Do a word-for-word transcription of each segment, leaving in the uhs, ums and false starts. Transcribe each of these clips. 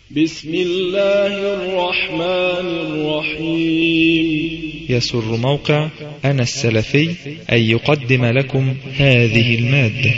بسم الله الرحمن الرحيم. يسر موقع أنا السلفي أن يقدم لكم هذه المادة.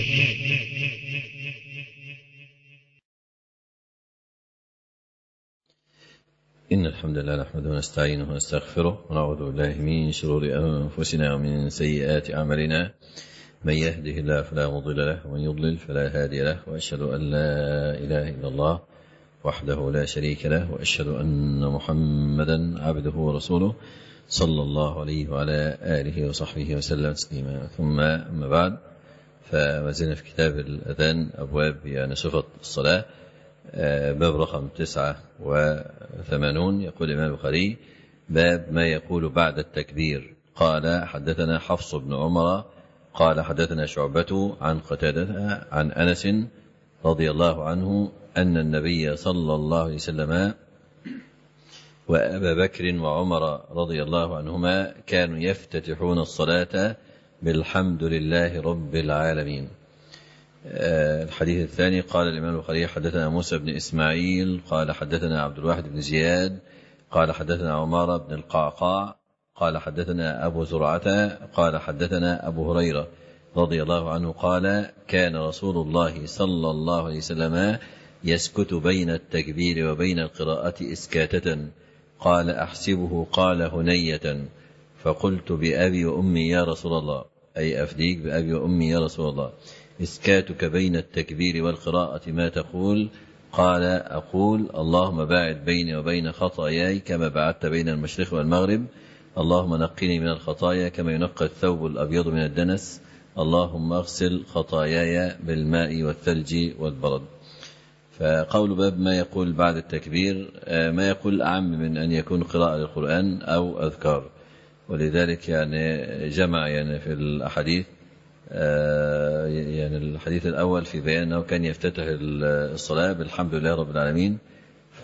إن الحمد لله نحمده ونستعينه ونستغفره ونعوذ بالله من شرور أنفسنا ومن سيئات أعمالنا. من يهده الله فلا مضل له ومن يضلل فلا هادي له، وأشهد أن لا إله إلا الله وحده لا شريك له، وأشهد أن محمدا عبده ورسوله صلى الله عليه وعلى آله وصحبه وسلم تسليما. ثم أما بعد، فما زلنا في كتاب الأذان أبواب يعني صفة الصلاة، باب رقم تسعة وثمانون. يقول الإمام البخاري: باب ما يقول بعد التكبير. قال: حدثنا حفص بن عمر قال حدثنا شعبة عن قتادة عن أنس رضي الله عنه أن النبي صلى الله عليه وسلم وأبا بكر وعمر رضي الله عنهما كانوا يفتتحون الصلاة بالحمد لله رب العالمين. الحديث الثاني: قال الإمام البخاري: حدثنا موسى بن إسماعيل قال حدثنا عبد الواحد بن زياد قال حدثنا عمار بن القعقاع قال حدثنا أبو زرعة قال حدثنا أبو هريرة رضي الله عنه قال: كان رسول الله صلى الله عليه وسلم يسكت بين التكبير وبين القراءة إسكاتة. قال: أحسبه قال هنية، فقلت: بأبي وأمي يا رسول الله، أي أفديك بأبي وأمي يا رسول الله، إسكاتك بين التكبير والقراءة ما تقول؟ قال: أقول: اللهم باعد بيني وبين خطاياي كما بعدت بين المشرق والمغرب، اللهم نقني من الخطايا كما ينقى الثوب الأبيض من الدنس، اللهم اغسل خطاياي بالماء والثلج والبرد. فقول باب ما يقول بعد التكبير، ما يقول أعم من أن يكون قراءة للقرآن أو أذكار، ولذلك يعني جمع يعني في الأحاديث، يعني الحديث الأول في بيان أنه كان يفتتح الصلاة بالحمد لله رب العالمين، ف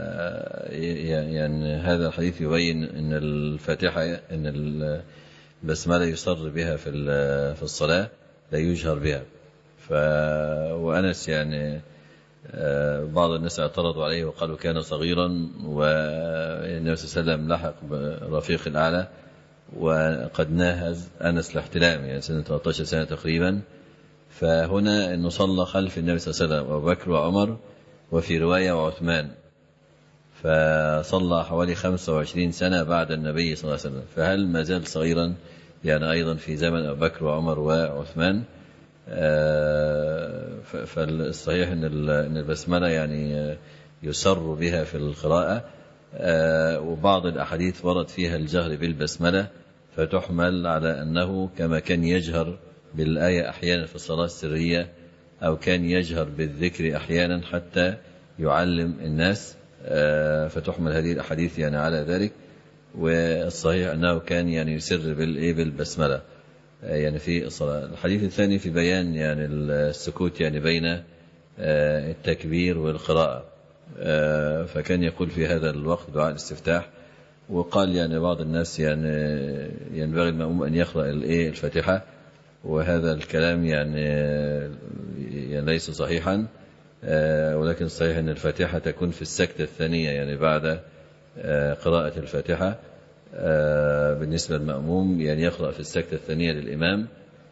يعني هذا الحديث يبين أن الفاتحة أن البسملة يصر بها في في الصلاة، لا يجهر بها. ف وأنس يعني بعض الناس اعترضوا عليه وقالوا كان صغيرا والنبي صلى الله عليه وسلم لحق برفيق الأعلى وقد ناهز أنس الاحتلام، يعني سنة ثلاثة عشر سنة تقريبا. فهنا أنه صلى خلف النبي صلى الله عليه وسلم وأبو بكر وعمر، وفي رواية وعثمان، فصلى حوالي خمسة وعشرين سنة بعد النبي صلى الله عليه وسلم. فهل ما زال صغيرا يعني أيضا في زمن أبو بكر وعمر وعثمان؟ فالصحيح أن البسملة يعني يسر بها في القراءة، وبعض الأحاديث ورد فيها الجهر بالبسملة، فتحمل على أنه كما كان يجهر بالآية أحيانا في الصلاة السرية، أو كان يجهر بالذكر أحيانا حتى يعلم الناس، فتحمل هذه الأحاديث يعني على ذلك. والصحيح أنه كان يعني يسر بالبسملة يعني في الصلاة. الحديث الثاني في بيان يعني السكوت يعني بين التكبير والقراءة، فكان يقول في هذا الوقت دعاء الاستفتاح. وقال يعني بعض الناس يعني ينبغي المأموم أن يقرأ الفاتحة، وهذا الكلام يعني, يعني ليس صحيحا، ولكن صحيح أن الفاتحة تكون في السكتة الثانية يعني بعد قراءة الفاتحة بالنسبة للمأموم، يعني يقرأ في السكتة الثانية للإمام.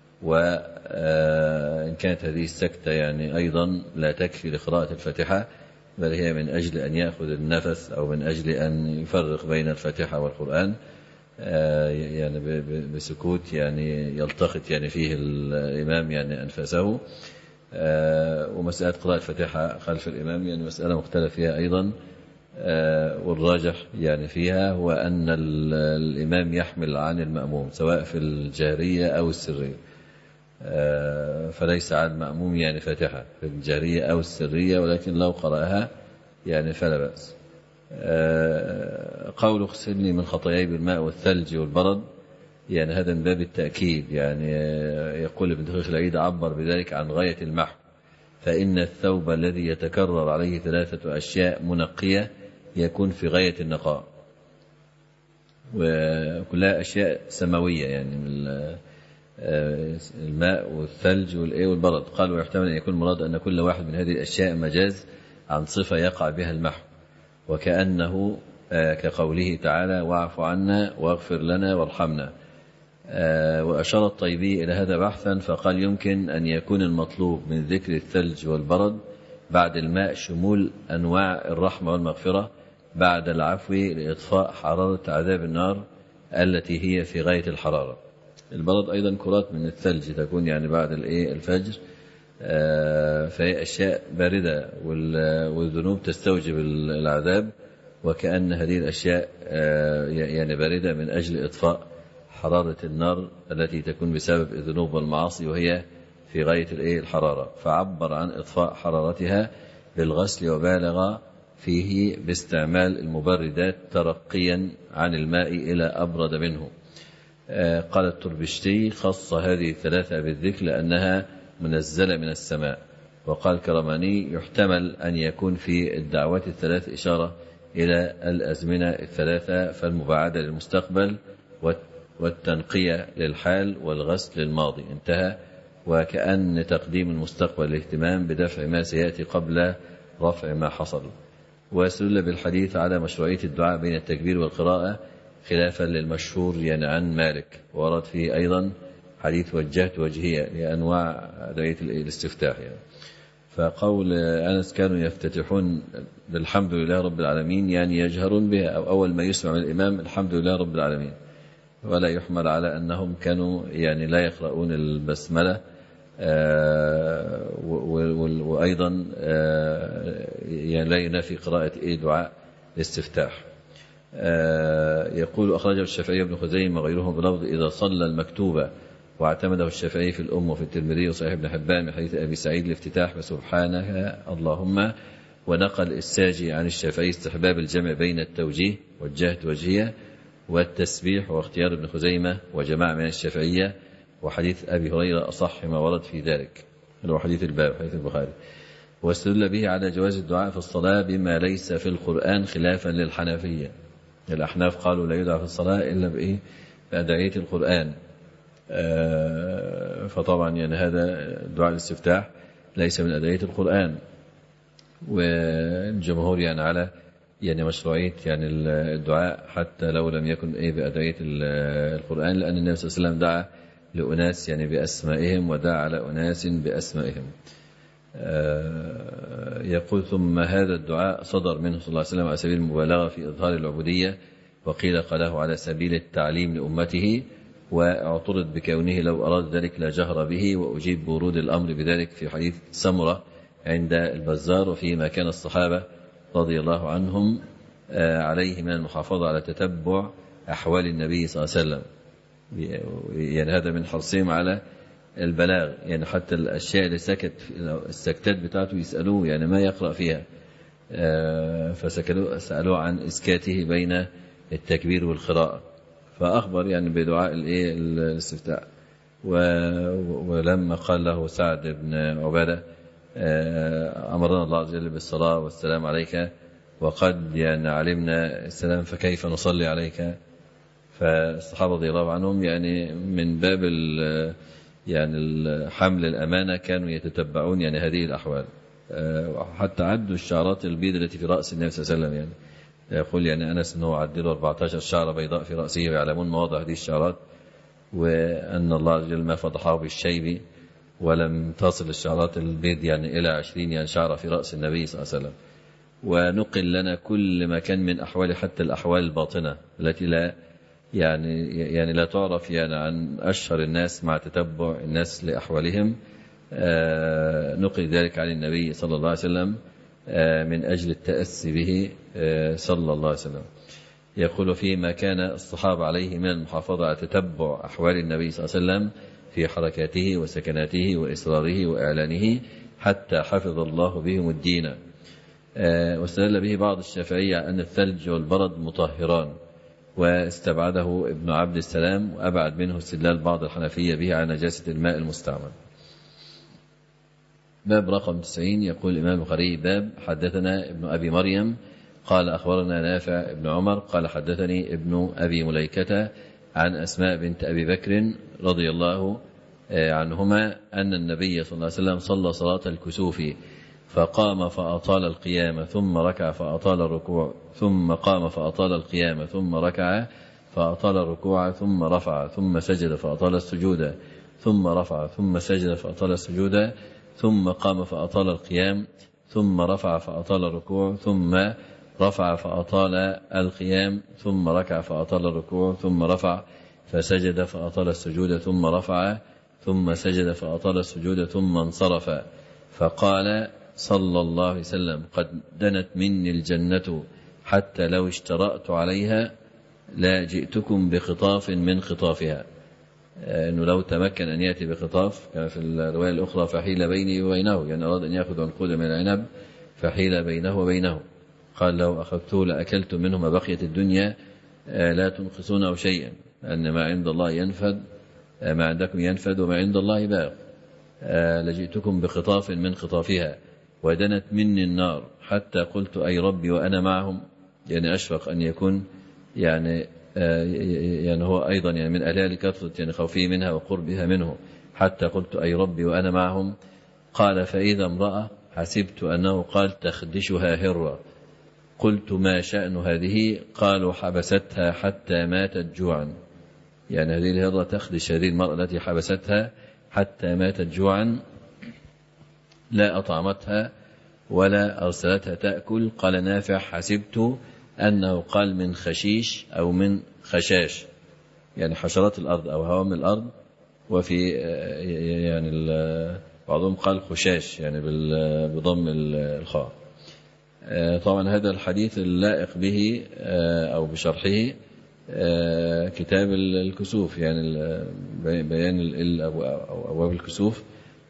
وإن كانت هذه السكتة يعني أيضا لا تكفي لقراءة الفاتحة، بل هي من أجل أن يأخذ النفس أو من أجل أن يفرق بين الفاتحة والقرآن، يعني بسكوت يعني يلتقط يعني فيه الإمام يعني أنفسه. ومسألة قراءة الفاتحة خلف الإمام يعني مسألة مختلف فيها أيضا، والراجح يعني فيها هو أن الإمام يحمل عن المأموم سواء في الجهرية أو السرية، فليس على المأموم يعني فاتحة في الجهرية أو السرية، ولكن لو قرأها يعني فلا بأس. قول اغسلني من خطاياي بالماء والثلج والبرد، يعني هذا من باب التأكيد. يعني يقول ابن دقيق العيد عبر بذلك عن غاية المحو، فإن الثوب الذي يتكرر عليه ثلاثة أشياء منقية يكون في غاية النقاء، وكلها أشياء سماوية يعني الماء والثلج والبرد. قال: ويحتمل أن يكون مراد أن كل واحد من هذه الأشياء مجاز عن صفة يقع بها المحو، وكأنه كقوله تعالى واعف عنا واغفر لنا وارحمنا. وأشار الطيبي إلى هذا بحثا فقال يمكن أن يكون المطلوب من ذكر الثلج والبرد بعد الماء شمول أنواع الرحمة والمغفرة بعد العفو لإطفاء حرارة عذاب النار التي هي في غاية الحرارة. البرد أيضا كرات من الثلج تكون يعني بعد الفجر، فهي أشياء باردة والذنوب تستوجب العذاب، وكأن هذه الأشياء يعني باردة من أجل إطفاء حرارة النار التي تكون بسبب الذنوب والمعاصي وهي في غاية الحرارة، فعبر عن إطفاء حرارتها بالغسل وبالغ فيه باستعمال المبردات ترقيا عن الماء إلى أبرد منه. قال التربشتي خص هذه الثلاثة بالذكر لأنها منزلة من السماء. وقال كرماني يحتمل أن يكون في الدعوات الثلاث إشارة إلى الأزمنة الثلاثة، فالمباعدة للمستقبل والتنقية للحال والغسل للماضي. انتهى. وكأن تقديم المستقبل الاهتمام بدفع ما سيأتي قبل رفع ما حصل. واستدل بالحديث على مشروعية الدعاء بين التكبير والقراءة خلافا للمشهور يعني عن مالك، ورد فيه أيضا حديث وجهت وجهية لأنواع أدعية الاستفتاح يعني. فقول أنس كانوا يفتتحون بالحمد لله رب العالمين يعني يجهرون بها، أو أول ما يسمع من الإمام الحمد لله رب العالمين، ولا يحمل على أنهم كانوا يعني لا يقرؤون البسملة. آه وأيضا آه يعني لا ينافي قراءة إيه دعاء الاستفتاح. آه يقول أخرجه الشافعي بن خزيمة وغيره بلفظ إذا صلى المكتوبة، واعتمده الشافعي في الأم وفي الترمذي وصحيح ابن حبان من حديث أبي سعيد الافتتاح فسبحانك اللهم. ونقل الساجي عن الشافعي استحباب الجمع بين التوجيه وجهت وجهية والتسبيح، واختيار ابن خزيمة وجماعة من الشافعية، وحديث أبي هريرة أصح ما ورد في ذلك اللي هو حديث الباب حديث البخاري. واستدل به على جواز الدعاء في الصلاة بما ليس في القرآن خلافا للحنفية. الأحناف قالوا لا يدعى في الصلاة إلا بإيه بأدعية القرآن. فطبعا يعني هذا دعاء الاستفتاح ليس من أدعية القرآن، والجمهور يعني على يعني مشروعية يعني الدعاء حتى لو لم يكن إيه بأدعية القرآن، لأن النبي صلى الله عليه وسلم دعا لأناس يعني بأسمائهم ودعا على أناس بأسمائهم. يقول ثم هذا الدعاء صدر منه صلى الله عليه وسلم على سبيل المبالغة في إظهار العبودية، وقيل قاله على سبيل التعليم لأمته، واعترض بكونه لو أراد ذلك لجهر به، وأجيب بورود الأمر بذلك في حديث سمرة عند البزار، وفيما كان الصحابة رضي الله عنهم عليه من المحافظة على تتبع أحوال النبي صلى الله عليه وسلم. يعني هذا من حرصهم على البلاغ، يعني حتى الأشياء اللي سكت السكتات بتاعته يسألوه يعني ما يقرأ فيها، فسألوه عن إسكاته بين التكبير والقراءة، فأخبر يعني بدعاء الإيه الاستفتاء. ولما قال له سعد بن عبادة أمرنا الله عز وجل بالصلاة والسلام عليك وقد يعني علمنا السلام فكيف نصلي عليك، فالصحابة رضي الله عنهم يعني من باب يعني حمل الأمانة كانوا يتتبعون يعني هذه الأحوال، حتى عدوا الشعرات البيض التي في رأس النبي صلى الله عليه وسلم. يعني يقول يعني أنس أنه عدله أربعة عشر شعرة بيضاء في رأسه ويعلمون مواضع هذه الشعرات، وأن الله عز وجل ما فضحه بالشيب ولم تصل الشعرات البيض يعني إلى عشرين يعني شعرة في رأس النبي صلى الله عليه وسلم. ونقل لنا كل ما كان من أحوال حتى الأحوال الباطنة التي لا يعني يعني لا تعرف يعني عن أشهر الناس مع تتبع الناس لأحوالهم. نقل ذلك عن النبي صلى الله عليه وسلم من أجل التأسي به صلى الله عليه وسلم. يقول فيما كان الصحابة عليه من المحافظة على تتبع أحوال النبي صلى الله عليه وسلم في حركاته وسكناته وإصراره وإعلانه حتى حفظ الله بهم الدين. واستدل به بعض الشافعية أن الثلج والبرد مطهران، واستبعده ابن عبد السلام، وأبعد منه استدلال بعض الحنفية به على نجاسة الماء المستعمل. باب رقم تسعين. يقول الإمام البخاري باب حدثنا ابن أبي مريم قال أخبرنا نافع ابن عمر قال حدثني ابن أبي مليكة عن أسماء بنت أبي بكر رضي الله عنهما أن النبي صلى الله عليه وسلم صلى صلاة الكسوف فقام فأطال القيام ثم ركع فأطال الركوع ثم قام فأطال القيام ثم ركع فأطال الركوع ثم رفع ثم سجد فأطال السجود ثم رفع ثم سجد فأطال السجود ثم قام فأطال القيام ثم رفع فأطال الركوع ثم رفع فأطال القيام ثم ركع فأطال الركوع ثم رفع فسجد فأطال السجود ثم رفع ثم سجد فأطال السجود ثم انصرف فقال صلى الله عليه وسلم قد دنت مني الجنة حتى لو اشترأت عليها لا جئتكم بخطاف من خطافها. أنه لو تمكن أن يأتي بخطاف كما في الرواية الأخرى فحيل بيني وبينه، يعني أراد أن يأخذ عنقود من العنب فحيل بينه وبينه. قال لو أخذته لأكلت منه ما بقيت الدنيا لا تنقصونه شيئا، أن ما عند الله ينفد ما عندكم ينفد وما عند الله باق. لجئتكم بخطاف من خطافها ودنت مني النار حتى قلت أي ربي وأنا معهم، يعني أشفق أن يكون يعني يعني هو أيضا يعني من أهلها لكثرة يعني خوفه منها وقربها منه، حتى قلت أي ربي وأنا معهم. قال فإذا امرأة حسبت أنه قال تخدشها هرة، قلت ما شأن هذه؟ قالوا حبستها حتى ماتت جوعا، يعني هذه الهرة تخدش هذه المرأة التي حبستها حتى ماتت جوعا، لا أطعمتها ولا أرسلتها تأكل. قال نافع حسبت أنه قال من خشيش أو من خشاش، يعني حشرات الأرض أو هوام الأرض، وفي يعني بعضهم قال خشاش يعني بضم الخاء. طبعا هذا الحديث اللائق به أو بشرحه كتاب الكسوف، يعني بيان أبواب الكسوف،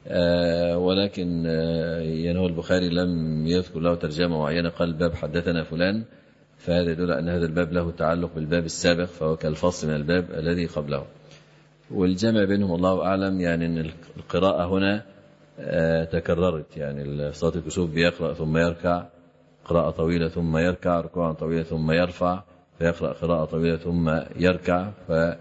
ولكن يعني هو البخاري لم يذكر له ترجمة معينة، قال باب حدثنا فلان، فهذا يدل أن هذا الباب له تعلق بالباب السابق، فهو كالفصل من الباب الذي قبله. والجمع بينهم الله أعلم، يعني أن القراءة هنا تكررت، يعني صلاة الكسوف بيقرأ ثم يركع قراءة طويلة ثم يركع ركوعا طويلة ثم يرفع فيقرأ قراءة طويلة ثم يركع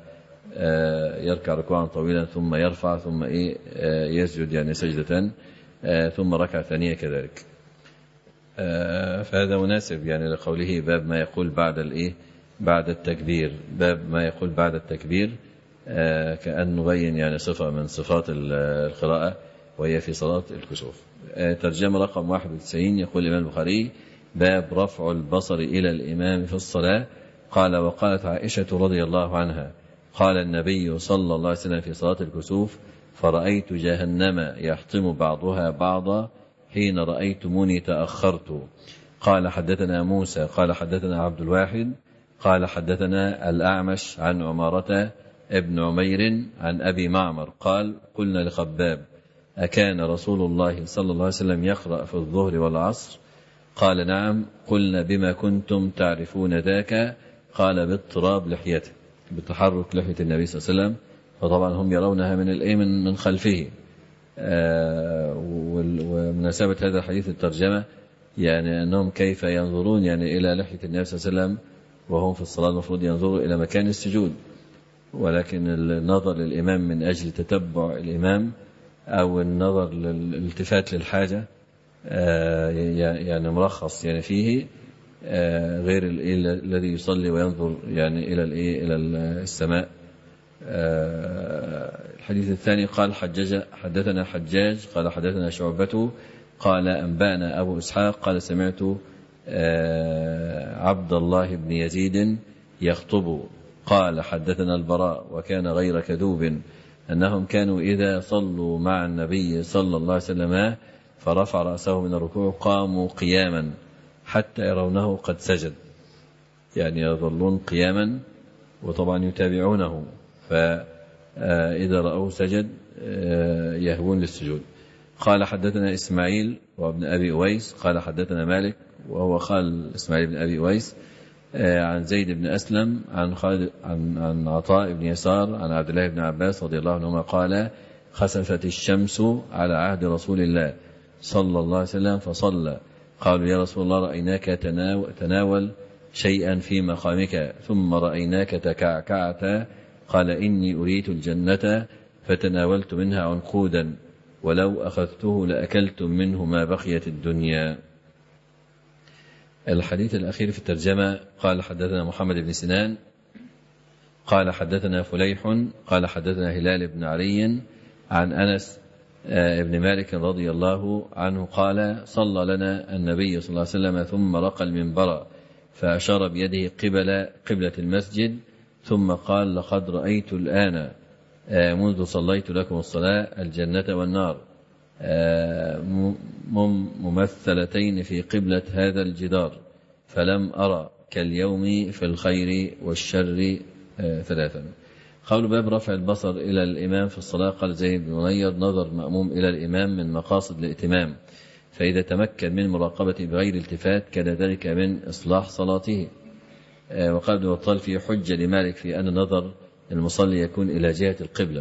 فيركع ركوعا طويلا ثم يرفع ثم إيه يسجد يعني سجدة ثم ركع ثانية كذلك. فهذا مناسب يعني لقوله باب ما يقول بعد الإيه بعد التكبير، باب ما يقول بعد التكبير، كأن نبين يعني صفة من صفات القراءة وهي في صلاة الكسوف. ترجمة رقم واحد وتسعين يقول الإمام البخاري باب رفع البصر إلى الإمام في الصلاة. قال وقالت عائشة رضي الله عنها قال النبي صلى الله عليه وسلم في صلاة الكسوف فرأيت جهنم يحطم بعضها بعضا حين رأيتموني تأخرت. قال حدثنا موسى قال حدثنا عبد الواحد قال حدثنا الأعمش عن عمارة ابن عمير عن أبي معمر قال قلنا لخباب أكان رسول الله صلى الله عليه وسلم يقرأ في الظهر والعصر؟ قال نعم. قلنا بما كنتم تعرفون ذاك؟ قال باضطراب لحيته، بتحرك لحية النبي صلى الله عليه وسلم، فطبعا هم يرونها من الأيمن من خلفه. آه ومناسبة هذا الحديث الترجمة يعني أنهم كيف ينظرون يعني إلى لحية النبي صلى الله عليه وسلم وهم في الصلاة، المفروض ينظروا إلى مكان السجود، ولكن النظر للإمام من أجل تتبع الإمام أو النظر للالتفات للحاجة يعني مرخص يعني فيه، غير الذي يصلي وينظر يعني إلى إلى السماء. الحديث الثاني قال حجاج حدثنا حجاج قال حدثنا شعبة قال أنبأنا أبو إسحاق قال سمعت عبد الله بن يزيد يخطب قال حدثنا البراء وكان غير كذوب أنهم كانوا إذا صلوا مع النبي صلى الله عليه وسلم فرفع رأسه من الركوع قاموا قياما حتى يرونه قد سجد، يعني يظلون قياما وطبعا يتابعونه، فإذا رأوه سجد يهوون للسجود. قال حدثنا إسماعيل وابن أبي أويس قال حدثنا مالك وهو خال إسماعيل بن أبي أويس عن زيد بن أسلم عن خالد عن عن عطاء بن يسار عن عبد الله بن عباس رضي الله عنهما قال خسفت الشمس على عهد رسول الله صلى الله عليه وسلم فصلى. قالوا يا رسول الله رأيناك تناول شيئا في مقامك ثم رأيناك تكعكعت. قال إني أريت الجنة فتناولت منها عنقودا ولو أخذته لأكلتم منه ما بقيت الدنيا. الحديث الأخير في الترجمة قال حدثنا محمد بن سنان قال حدثنا فليح قال حدثنا هلال بن علي عن أنس ابن مالك رضي الله عنه قال صلى لنا النبي صلى الله عليه وسلم ثم رقى المنبر فأشار بيده قبل قبلة المسجد ثم قال لقد رأيت الآن منذ صليت لكم الصلاة الجنة والنار ممثلتين في قبلة هذا الجدار فلم أرى كاليوم في الخير والشر ثلاثا. قول باب رفع البصر إلى الإمام في الصلاة قال زيد بن منير نظر مأموم إلى الإمام من مقاصد الائتمام، فإذا تمكن من مراقبة بغير التفات كان ذلك من إصلاح صلاته. وقال ابن بطال في حجة لمالك في أن نظر المصلي يكون إلى جهة القبلة.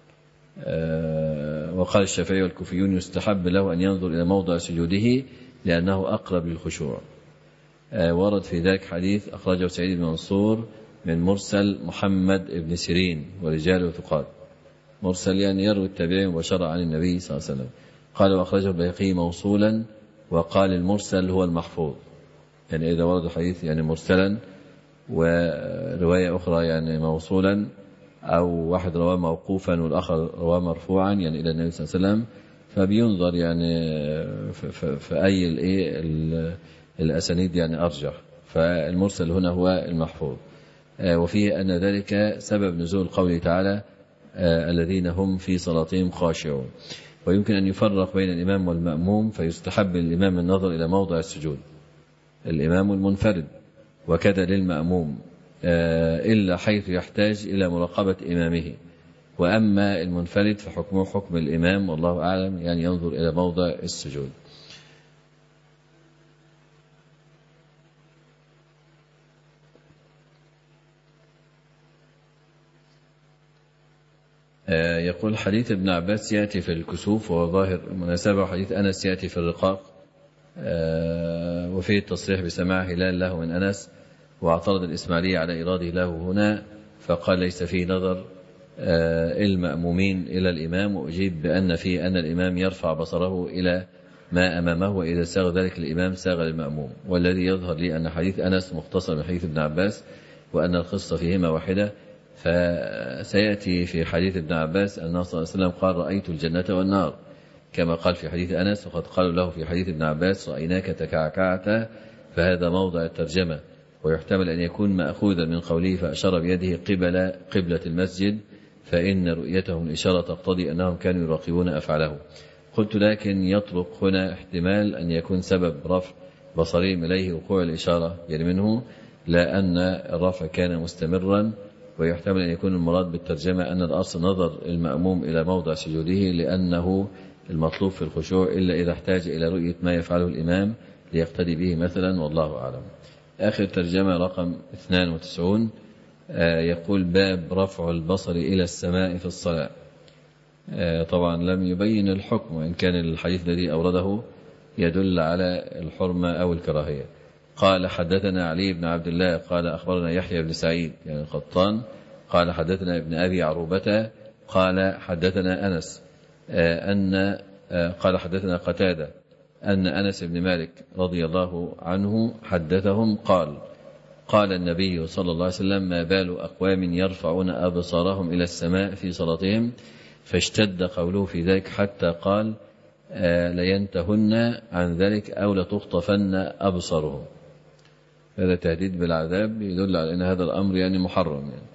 وقال الشافعي والكوفيون يستحب له أن ينظر إلى موضع سجوده لأنه أقرب للخشوع. ورد في ذلك حديث أخرجه سعيد بن منصور من مرسل محمد بن سيرين ورجاله ثقات. مرسل يعني يروي التابعي مباشرة عن النبي صلى الله عليه وسلم. قال وأخرجه البيهقي موصولا وقال المرسل هو المحفوظ، يعني إذا ورد الحديث يعني مرسلا ورواية أخرى يعني موصولا أو واحد رواه موقوفا والآخر رواه مرفوعا يعني إلى النبي صلى الله عليه وسلم، فبينظر يعني في أي الأسانيد يعني أرجح، فالمرسل هنا هو المحفوظ. وفيه أن ذلك سبب نزول قوله تعالى الذين هم في صلاتهم خاشعون. ويمكن أن يفرق بين الإمام والمأموم، فيستحب للإمام النظر إلى موضع السجود الإمام المنفرد، وكذا للمأموم إلا حيث يحتاج إلى مراقبة إمامه. وأما المنفرد فحكمه حكم الإمام والله أعلم، يعني ينظر إلى موضع السجود. يقول حديث ابن عباس يأتي في الكسوف وهو ظاهر المناسبة، وحديث أنس يأتي في الرقاق وفيه التصريح بسماع هلال له من أنس، واعترض الإسماعيلي على إراده له هنا فقال ليس فيه نظر المأمومين إلى الإمام، وأجيب بأن فيه أن الإمام يرفع بصره إلى ما أمامه، وإذا ساغ ذلك الإمام ساغ المأموم. والذي يظهر لي أن حديث أنس مختصر من حديث ابن عباس وأن القصة فيهما واحدة، فسيأتي في حديث ابن عباس أن صلى الله عليه وسلم قال رأيت الجنة والنار كما قال في حديث أنس، وقد قالوا له في حديث ابن عباس رأيناك تكعكعت، فهذا موضع الترجمة، ويحتمل أن يكون مأخوذا من قوله فأشار بيده قبل قبلة المسجد، فإن رؤيتهم الإشارة تقتضي أنهم كانوا يراقبون أفعاله. قلت لكن يطرق هنا احتمال أن يكون سبب رفع بصرهم إليه وقوع الإشارة يعني منه، لا أن الرفع كان مستمرا، ويحتمل أن يكون المراد بالترجمة أن الأصل نظر المأموم إلى موضع سجوده لأنه المطلوب في الخشوع، إلا إذا احتاج إلى رؤية ما يفعله الإمام ليقتدي به مثلا، والله أعلم. آخر ترجمة رقم اثنين وتسعين يقول باب رفع البصر إلى السماء في الصلاة. طبعا لم يبين الحكم، وإن كان الحديث الذي أورده يدل على الحرمة أو الكراهية. قال حدثنا علي بن عبد الله قال أخبرنا يحيى بن سعيد يعني القطان قال حدثنا ابن أبي عروبة قال حدثنا أنس أن قال حدثنا قتادة أن أنس بن مالك رضي الله عنه حدثهم قال قال النبي صلى الله عليه وسلم ما بال أقوام يرفعون أبصارهم إلى السماء في صلاتهم، فاشتد قوله في ذلك حتى قال لينتهن عن ذلك أو لتخطفن أبصارهم. هذا تهديد بالعذاب يدل على أن هذا الأمر يعني محرم يعني.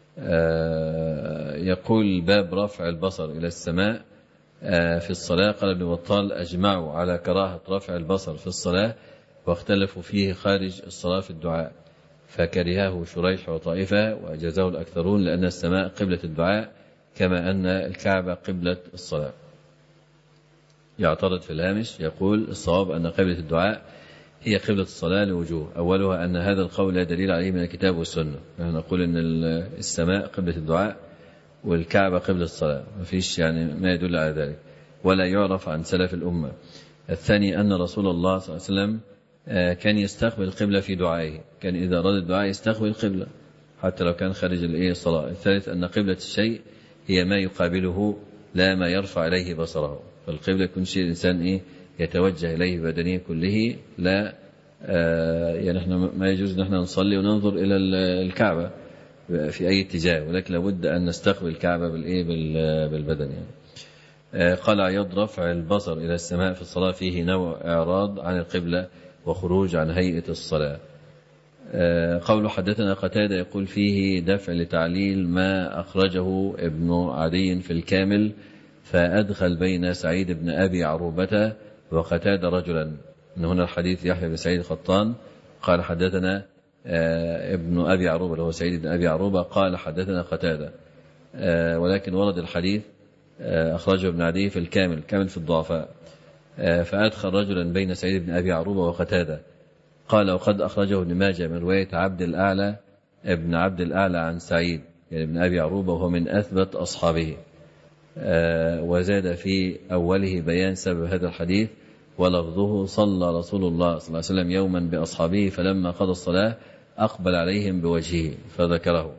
يقول باب رفع البصر إلى السماء في الصلاة. قال ابن بطال أجمعوا على كراهة رفع البصر في الصلاة، واختلفوا فيه خارج الصلاة في الدعاء، فكرهه شريح وطائفة وأجازه الأكثرون، لأن السماء قبلة الدعاء كما أن الكعبة قبلة الصلاة. يعترض في الهامش يقول الصواب أن قبلة الدعاء هي قبلة الصلاة لوجوه، أولها أن هذا القول لا دليل عليه من الكتاب والسنة، نحن نقول أن السماء قبلة الدعاء والكعبة قبلة الصلاة، ما فيش يعني ما يدل على ذلك ولا يعرف عن سلف الأمة. الثاني أن رسول الله صلى الله عليه وسلم كان يستقبل القبلة في دعائه، كان إذا أراد الدعاء يستقبل القبلة حتى لو كان خارج الصلاة. الثالث أن قبلة الشيء هي ما يقابله لا ما يرفع إليه بصره. فالقبلة يكون شيء الإنسان إيه يتوجه إليه بدنيه كله، لا آه يعني احنا ما يجوز ان احنا نصلي وننظر إلى الكعبة في أي اتجاه، ولكن لابد أن نستقبل الكعبة بالإيه بالبدن يعني. آه قال عياض: رفع البصر إلى السماء في الصلاة فيه نوع إعراض عن القبلة وخروج عن هيئة الصلاة. قوله حدثنا قتادة يقول فيه دفع لتعليل ما أخرجه ابن عدي في الكامل، فأدخل بين سعيد بن أبي عروبة وقتادة رجلا. من هنا الحديث يحيى بن سعيد القطان قال حدثنا ابن أبي عروبة اللي هو سعيد بن أبي عروبة قال حدثنا قتادة، ولكن ورد الحديث أخرجه ابن عدي في الكامل كامل في الضعفاء، فأدخل رجلا بين سعيد بن أبي عروبة وقتادة. قال: وقد أخرجه ابن ماجه من رواية عبد الأعلى ابن عبد الأعلى عن سعيد يعني ابن أبي عروبة، وهو من أثبت أصحابه. آه وزاد في أوله بيان سبب هذا الحديث: ولفظه: صلى رسول الله صلى الله عليه وسلم يوما بأصحابه فلما قضى الصلاة أقبل عليهم بوجهه فذكره.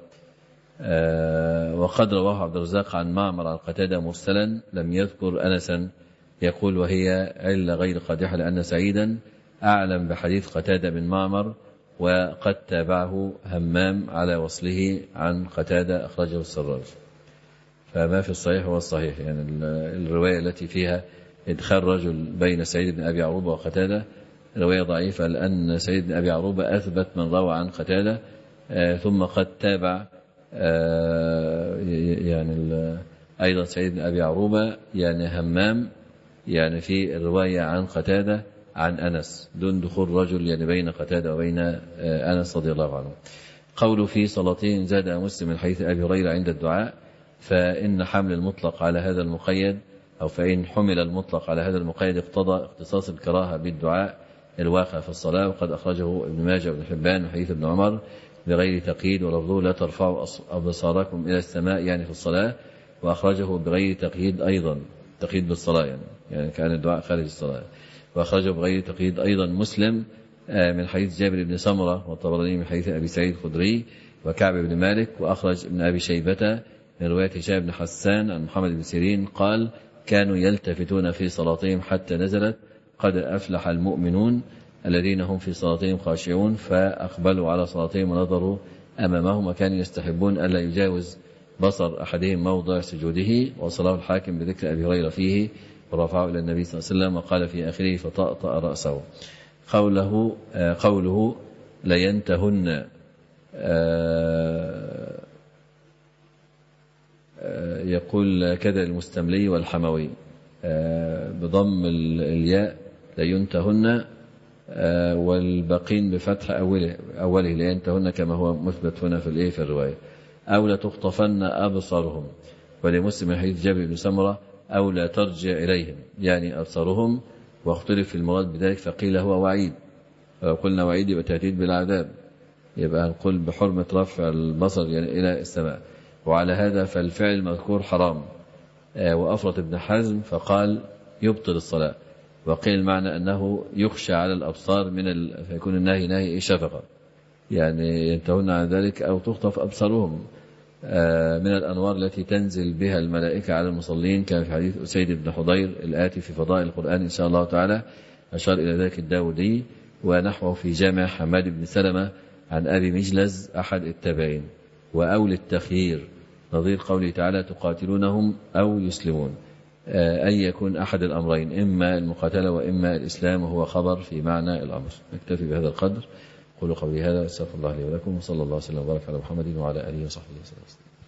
آه وقد رواه عبد الرزاق عن معمر عن قتادة مرسلا لم يذكر أنسا يقول وهي علة غير قادحة، لأن سعيدا أعلم بحديث قتادة بن معمر، وقد تابعه همام على وصله عن قتادة أخرجه السراج. فما في الصحيح هو الصحيح، يعني الرواية التي فيها إدخال رجل بين سعيد بن أبي عروبة وقتادة رواية ضعيفة، لأن سعيد بن أبي عروبة أثبت من روى عن قتادة، آه ثم قد تابع آه يعني أيضا سعيد بن أبي عروبة يعني همام يعني في الرواية عن قتادة عن أنس دون دخول رجل يعني بين قتادة وبين أنس رضي الله عنه. قوله في صلاتين زاد مسلم من حديث أبي هريرة عند الدعاء، فإن حمل المطلق على هذا المقيد أو فإن حمل المطلق على هذا المقيد اقتضى اختصاص الكراهة بالدعاء الواقع في الصلاة. وقد أخرجه ابن ماجه وابن حبان وحديث ابن عمر بغير تقييد، ولفظه: لا ترفعوا أبصاركم إلى السماء يعني في الصلاة. وأخرجه بغير تقييد أيضا، تقييد بالصلاة يعني, يعني كان الدعاء خارج الصلاة. وأخرجه بغير تقييد أيضا مسلم من حديث جابر بن سمرة، والطبراني من حديث أبي سعيد الخدري وكعب بن مالك. وأخرج ابن أبي شيبة من رواية هشام بن حسان عن محمد بن سيرين قال: كانوا يلتفتون في صلاتهم حتى نزلت: قد أفلح المؤمنون الذين هم في صلاتهم خاشعون. فأقبلوا على صلاتهم ونظروا أمامهم، وكانوا يستحبون ألا يجاوز بصر أحدهم موضع سجوده. وصلاه الحاكم بذكر أبي هريرة فيه ورفعه إلى النبي صلى الله عليه وسلم، وقال في آخره: فطأطأ رأسه. قوله قوله لينتهن يقول كذا المستملي والحموي بضم الياء لينتهن، والباقين بفتح أوله أوله لينتهن كما هو مثبت هنا في الإيه في الرواية. أو لا تخطفن أبصارهم. ولمسلم حديث جابر بن سمرة: أو لا ترجع إليهم يعني أبصارهم. واختلف في المراد بذلك، فقيل هو وعيد. لو قلنا وعيد يبقى تهديد بالعذاب، يبقى نقول بحرمة رفع البصر يعني إلى السماء. وعلى هذا فالفعل المذكور حرام. وأفرط ابن حزم فقال يبطل الصلاة. وقيل معنى أنه يخشى على الأبصار من ال... فيكون النهي نهي شفقة، يعني ينتهون عن ذلك أو تخطف أبصارهم من الأنوار التي تنزل بها الملائكة على المصلين، كان في حديث أسيد بن حضير الآتي في فضائل القرآن إن شاء الله تعالى. أشار إلى ذلك الداودي ونحوه في جامع حماد بن سلمة عن أبي مجلز أحد التابعين. وأول التخيير نظير قوله تعالى: تقاتلونهم أو يسلمون، أن يكون أحد الأمرين، إما المقاتلة وإما الإسلام، وهو خبر في معنى الأمر. نكتفي بهذا القدر. قولوا قولي هذا واستغفر الله لي ولكم، وصلى الله وسلم وبارك على محمد وعلى آله وصحبه وسلم.